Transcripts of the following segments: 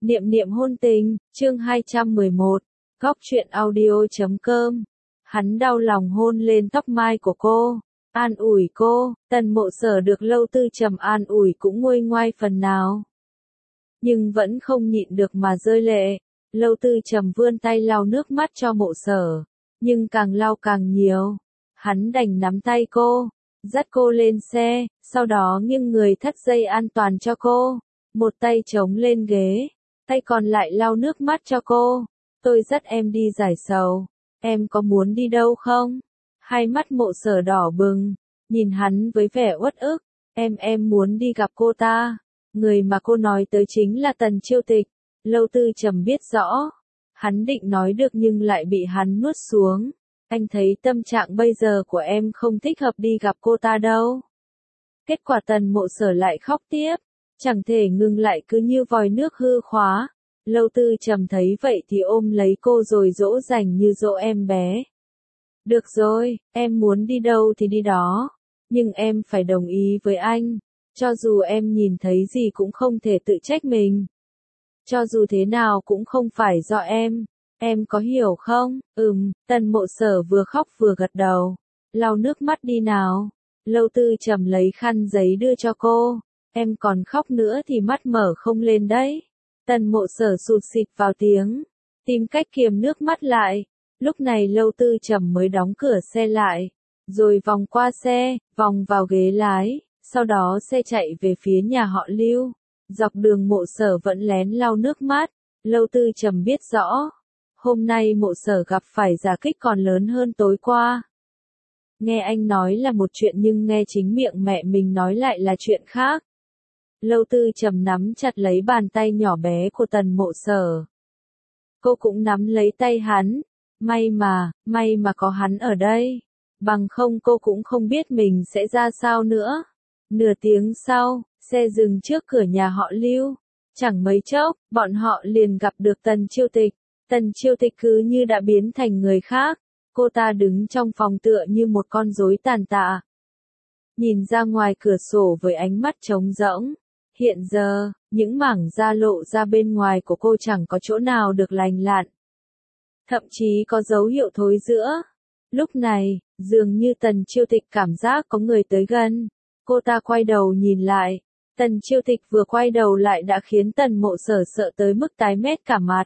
Niệm niệm hôn tình, chương 211, góc truyện audio.com. Hắn đau lòng hôn lên tóc mai của cô, an ủi cô. Tần Mộ Sở được Lâu Tư Trầm an ủi cũng nguôi ngoai phần nào, nhưng vẫn không nhịn được mà rơi lệ. Lâu Tư Trầm vươn tay lau nước mắt cho Mộ Sở, nhưng càng lau càng nhiều. Hắn đành nắm tay cô, dắt cô lên xe, sau đó nghiêng người thắt dây an toàn cho cô, một tay chống lên ghế, tay còn lại lau nước mắt cho cô. Tôi dắt em đi giải sầu, em có muốn đi đâu không? Hai mắt Mộ Sở đỏ bừng, nhìn hắn với vẻ uất ức. Em muốn đi gặp cô ta. Người mà cô nói tới chính là Tần Chiêu Tịch. Lâu Tư Trầm biết rõ, hắn định nói được nhưng lại bị hắn nuốt xuống. Anh thấy tâm trạng bây giờ của em không thích hợp đi gặp cô ta đâu. Kết quả Tần Mộ Sở lại khóc tiếp, chẳng thể ngừng lại, cứ như vòi nước hư khóa. Lâu Tư Trầm thấy vậy thì ôm lấy cô rồi dỗ dành như dỗ em bé. Được rồi, em muốn đi đâu thì đi đó, nhưng em phải đồng ý với anh. Cho dù em nhìn thấy gì cũng không thể tự trách mình. Cho dù thế nào cũng không phải do em có hiểu không? Tần Mộ Sở vừa khóc vừa gật đầu. Lau nước mắt đi nào. Lâu Tư Trầm lấy khăn giấy đưa cho cô. Em còn khóc nữa thì mắt mở không lên đấy. Tần Mộ Sở sụt sịt vào tiếng, tìm cách kiềm nước mắt lại. Lúc này Lâu Tư Trầm mới đóng cửa xe lại, rồi vòng qua xe, vòng vào ghế lái, sau đó xe chạy về phía nhà họ Lưu. Dọc đường Mộ Sở vẫn lén lau nước mắt. Lâu Tư Trầm biết rõ, hôm nay Mộ Sở gặp phải đả kích còn lớn hơn tối qua. Nghe anh nói là một chuyện nhưng nghe chính miệng mẹ mình nói lại là chuyện khác. Lâu Tư Trầm nắm chặt lấy bàn tay nhỏ bé của Tần Mộ Sở. Cô cũng nắm lấy tay hắn. May mà có hắn ở đây. Bằng không cô cũng không biết mình sẽ ra sao nữa. Nửa tiếng sau, xe dừng trước cửa nhà họ Lưu. Chẳng mấy chốc, bọn họ liền gặp được Tần Chiêu Tịch. Tần Chiêu Tịch cứ như đã biến thành người khác. Cô ta đứng trong phòng tựa như một con rối tàn tạ, nhìn ra ngoài cửa sổ với ánh mắt trống rỗng. Hiện giờ, những mảng da lộ ra bên ngoài của cô chẳng có chỗ nào được lành lặn, thậm chí có dấu hiệu thối rữa. Lúc này, dường như Tần Chiêu Tịch cảm giác có người tới gần. Cô ta quay đầu nhìn lại. Tần Chiêu Tịch vừa quay đầu lại đã khiến Tần Mộ Sở sợ tới mức tái mét cả mặt.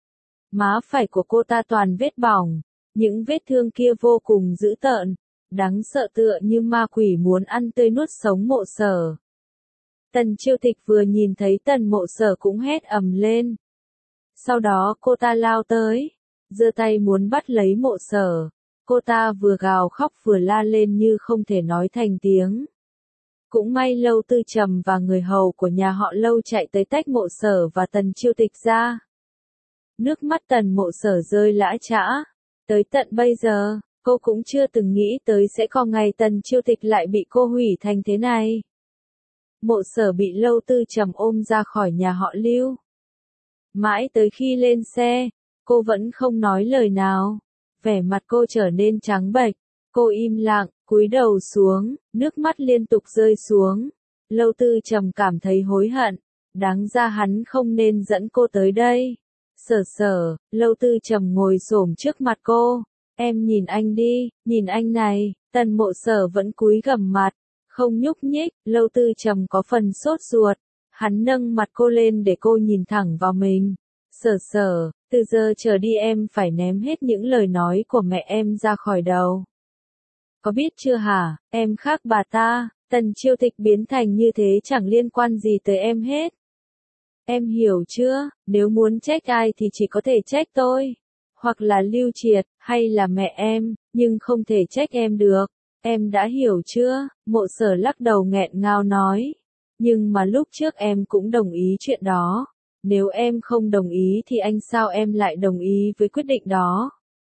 Má phải của cô ta toàn vết bỏng. Những vết thương kia vô cùng dữ tợn, đáng sợ tựa như ma quỷ muốn ăn tươi nuốt sống Mộ Sở. Tần Chiêu Tịch vừa nhìn thấy Tần Mộ Sở cũng hét ầm lên. Sau đó cô ta lao tới, giơ tay muốn bắt lấy Mộ Sở. Cô ta vừa gào khóc vừa la lên như không thể nói thành tiếng. Cũng may Lâu Tư Trầm và người hầu của nhà họ Lâu chạy tới tách Mộ Sở và Tần Chiêu Tịch ra. Nước mắt Tần Mộ Sở rơi lã chã. Tới tận bây giờ, cô cũng chưa từng nghĩ tới sẽ có ngày Tần Chiêu Tịch lại bị cô hủy thành thế này. Mộ Sở bị Lâu Tư Trầm ôm ra khỏi nhà họ Lưu. Mãi tới khi lên xe, cô vẫn không nói lời nào. Vẻ mặt cô trở nên trắng bệch. Cô im lặng, cúi đầu xuống, nước mắt liên tục rơi xuống. Lâu Tư Trầm cảm thấy hối hận. Đáng ra hắn không nên dẫn cô tới đây. Sở, Lâu Tư Trầm ngồi xổm trước mặt cô. Em nhìn anh đi, nhìn anh này. Tần Mộ Sở vẫn cúi gằm mặt, không nhúc nhích. Lâu Tư Trầm có phần sốt ruột. Hắn nâng mặt cô lên để cô nhìn thẳng vào mình. Sở, từ giờ trở đi em phải ném hết những lời nói của mẹ em ra khỏi đầu. Có biết chưa hả, em khác bà ta. Tần Chiêu Tịch biến thành như thế chẳng liên quan gì tới em hết. Em hiểu chưa, nếu muốn trách ai thì chỉ có thể trách tôi, hoặc là Lưu Triệt, hay là mẹ em, nhưng không thể trách em được. Em đã hiểu chưa? Mộ Sở lắc đầu nghẹn ngào nói. Nhưng mà lúc trước em cũng đồng ý chuyện đó. Nếu em không đồng ý thì anh sao em lại đồng ý với quyết định đó?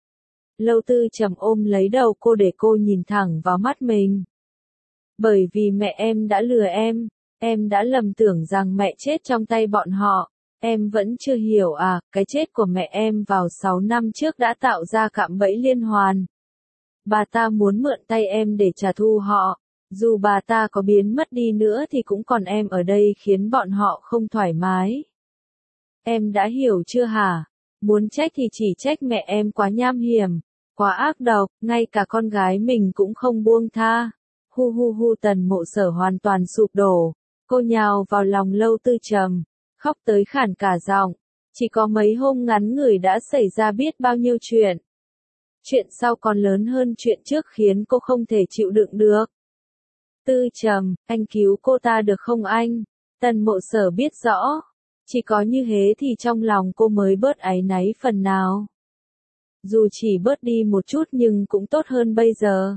Lâu Tư Trầm ôm lấy đầu cô để cô nhìn thẳng vào mắt mình. Bởi vì mẹ em đã lừa em đã lầm tưởng rằng mẹ chết trong tay bọn họ. Em vẫn chưa hiểu à, cái chết của mẹ em vào 6 năm trước đã tạo ra cạm bẫy liên hoàn. Bà ta muốn mượn tay em để trả thù họ. Dù bà ta có biến mất đi nữa thì cũng còn em ở đây khiến bọn họ không thoải mái. Em đã hiểu chưa hả? Muốn trách thì chỉ trách mẹ em quá nham hiểm, quá ác độc, ngay cả con gái mình cũng không buông tha. Hu hu hu, Tần Mộ Sở hoàn toàn sụp đổ, cô nhào vào lòng Lâu Tư Trầm, khóc tới khản cả giọng. Chỉ có mấy hôm ngắn ngủi đã xảy ra biết bao nhiêu chuyện. Chuyện sau còn lớn hơn chuyện trước khiến cô không thể chịu đựng được. Tư Trầm, anh cứu cô ta được không anh? Tần Mộ Sở biết rõ, chỉ có như thế thì trong lòng cô mới bớt áy náy phần nào. Dù chỉ bớt đi một chút nhưng cũng tốt hơn bây giờ.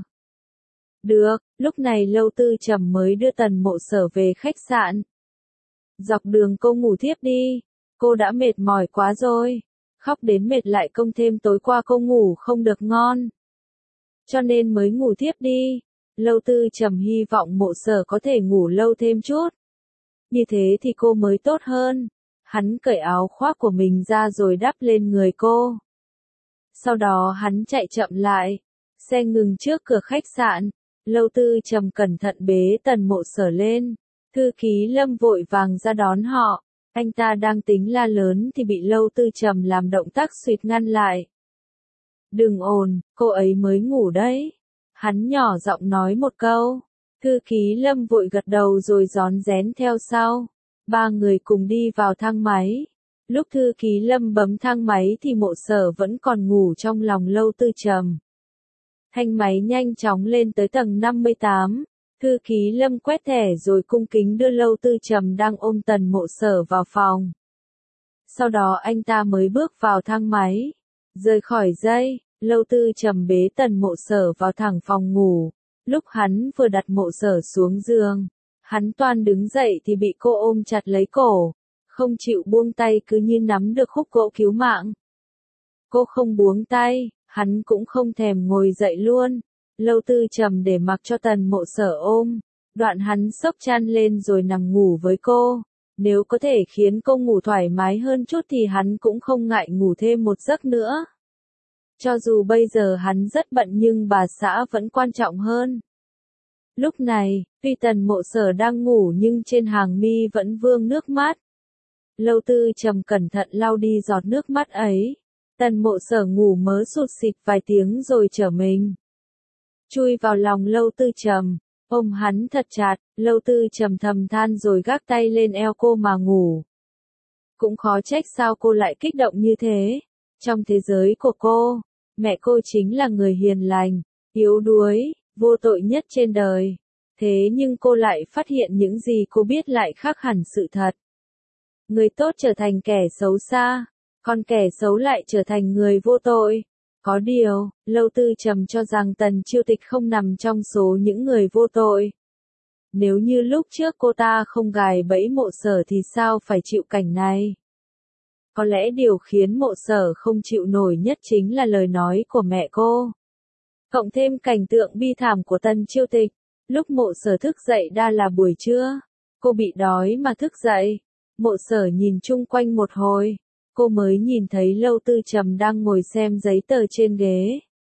Được, lúc này Lâu Tư Trầm mới đưa Tần Mộ Sở về khách sạn. Dọc đường cô ngủ thiếp đi, cô đã mệt mỏi quá rồi. Khóc đến mệt lại công thêm tối qua cô ngủ không được ngon. Cho nên mới ngủ thiếp đi. Lâu Tư Trầm hy vọng Mộ Sở có thể ngủ lâu thêm chút. Như thế thì cô mới tốt hơn. Hắn cởi áo khoác của mình ra rồi đắp lên người cô. Sau đó hắn chạy chậm lại. Xe ngừng trước cửa khách sạn. Lâu Tư Trầm cẩn thận bế Tần Mộ Sở lên. Thư ký Lâm vội vàng ra đón họ. Anh ta đang tính la lớn thì bị Lâu Tư Trầm làm động tác suýt ngăn lại. Đừng ồn, cô ấy mới ngủ đấy. Hắn nhỏ giọng nói một câu. Thư ký Lâm vội gật đầu rồi rón rén theo sau. Ba người cùng đi vào thang máy. Lúc thư ký Lâm bấm thang máy thì Mộ Sở vẫn còn ngủ trong lòng Lâu Tư Trầm. Thang máy nhanh chóng lên tới tầng 58. Thư ký Lâm quét thẻ rồi cung kính đưa Lâu Tư Trầm đang ôm Tần Mộ Sở vào phòng. Sau đó anh ta mới bước vào thang máy. Rời khỏi dây, Lâu Tư Trầm bế Tần Mộ Sở vào thẳng phòng ngủ. Lúc hắn vừa đặt Mộ Sở xuống giường, hắn toan đứng dậy thì bị cô ôm chặt lấy cổ. Không chịu buông tay, cứ như nắm được khúc gỗ cứu mạng. Cô không buông tay, hắn cũng không thèm ngồi dậy luôn. Lâu Tư Trầm để mặc cho Tần Mộ Sở ôm. Đoạn hắn xốc chăn lên rồi nằm ngủ với cô. Nếu có thể khiến cô ngủ thoải mái hơn chút thì hắn cũng không ngại ngủ thêm một giấc nữa. Cho dù bây giờ hắn rất bận nhưng bà xã vẫn quan trọng hơn. Lúc này, tuy Tần Mộ Sở đang ngủ nhưng trên hàng mi vẫn vương nước mắt. Lâu Tư Trầm cẩn thận lau đi giọt nước mắt ấy. Tần Mộ Sở ngủ mớ sụt sịt vài tiếng rồi trở mình. Chui vào lòng Lâu Tư Trầm, ôm hắn thật chặt. Lâu Tư Trầm thầm than rồi gác tay lên eo cô mà ngủ. Cũng khó trách sao cô lại kích động như thế. Trong thế giới của cô, mẹ cô chính là người hiền lành, yếu đuối, vô tội nhất trên đời. Thế nhưng cô lại phát hiện những gì cô biết lại khác hẳn sự thật. Người tốt trở thành kẻ xấu xa, còn kẻ xấu lại trở thành người vô tội. Có điều, Lâu Tư Trầm cho rằng Tần Chiêu Tịch không nằm trong số những người vô tội. Nếu như lúc trước cô ta không gài bẫy Mộ Sở thì sao phải chịu cảnh này? Có lẽ điều khiến Mộ Sở không chịu nổi nhất chính là lời nói của mẹ cô. Cộng thêm cảnh tượng bi thảm của Tần Chiêu Tịch. Lúc Mộ Sở thức dậy đã là buổi trưa. Cô bị đói mà thức dậy. Mộ Sở nhìn chung quanh một hồi. Cô mới nhìn thấy Lâu Tư Trầm đang ngồi xem giấy tờ trên ghế.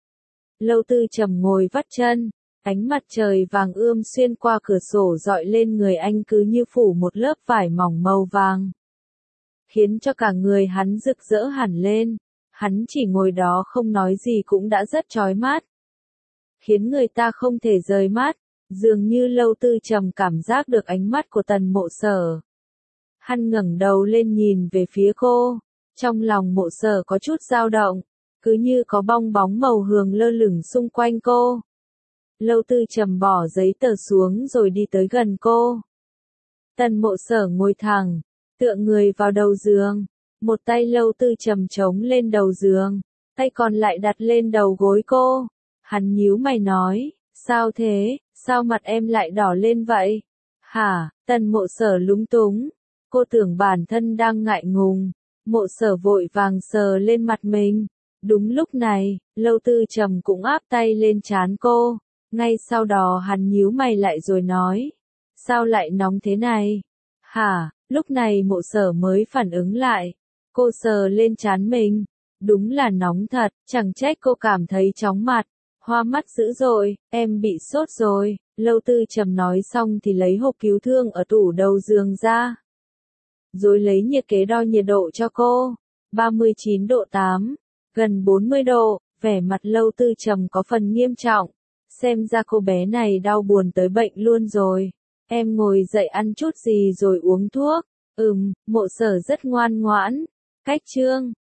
Lâu Tư Trầm ngồi vắt chân. Ánh mặt trời vàng ươm xuyên qua cửa sổ dọi lên người anh cứ như phủ một lớp vải mỏng màu vàng. Khiến cho cả người hắn rực rỡ hẳn lên. Hắn chỉ ngồi đó không nói gì cũng đã rất chói mắt. Khiến người ta không thể rời mắt. Dường như Lâu Tư Trầm cảm giác được ánh mắt của Tần Mộ Sở. Hắn ngẩng đầu lên nhìn về phía cô. Trong lòng Mộ Sở có chút dao động. Cứ như có bong bóng màu hường lơ lửng xung quanh cô. Lâu Tư Trầm bỏ giấy tờ xuống rồi đi tới gần cô. Tần Mộ Sở ngồi thẳng, tựa người vào đầu giường. Một tay Lâu Tư Trầm chống lên đầu giường, tay còn lại đặt lên đầu gối cô. Hắn nhíu mày nói, sao thế, sao mặt em lại đỏ lên vậy? Hả? Tần Mộ Sở lúng túng. Cô tưởng bản thân đang ngại ngùng. Mộ Sở vội vàng sờ lên mặt mình. Đúng lúc này, Lâu Tư Trầm cũng áp tay lên trán cô. Ngay sau đó hắn nhíu mày lại rồi nói. Sao lại nóng thế này? Hả? Lúc này Mộ Sở mới phản ứng lại. Cô sờ lên trán mình. Đúng là nóng thật, chẳng trách cô cảm thấy chóng mặt. Hoa mắt dữ dội, em bị sốt rồi. Lâu Tư Trầm nói xong thì lấy hộp cứu thương ở tủ đầu giường ra. rồi lấy nhiệt kế đo nhiệt độ cho cô. 39 độ 8, gần 40 độ, vẻ mặt Lâu Tư Trầm có phần nghiêm trọng. Xem ra cô bé này đau buồn tới bệnh luôn rồi. Em ngồi dậy ăn chút gì rồi uống thuốc. Mộ Sở rất ngoan ngoãn. Cách chương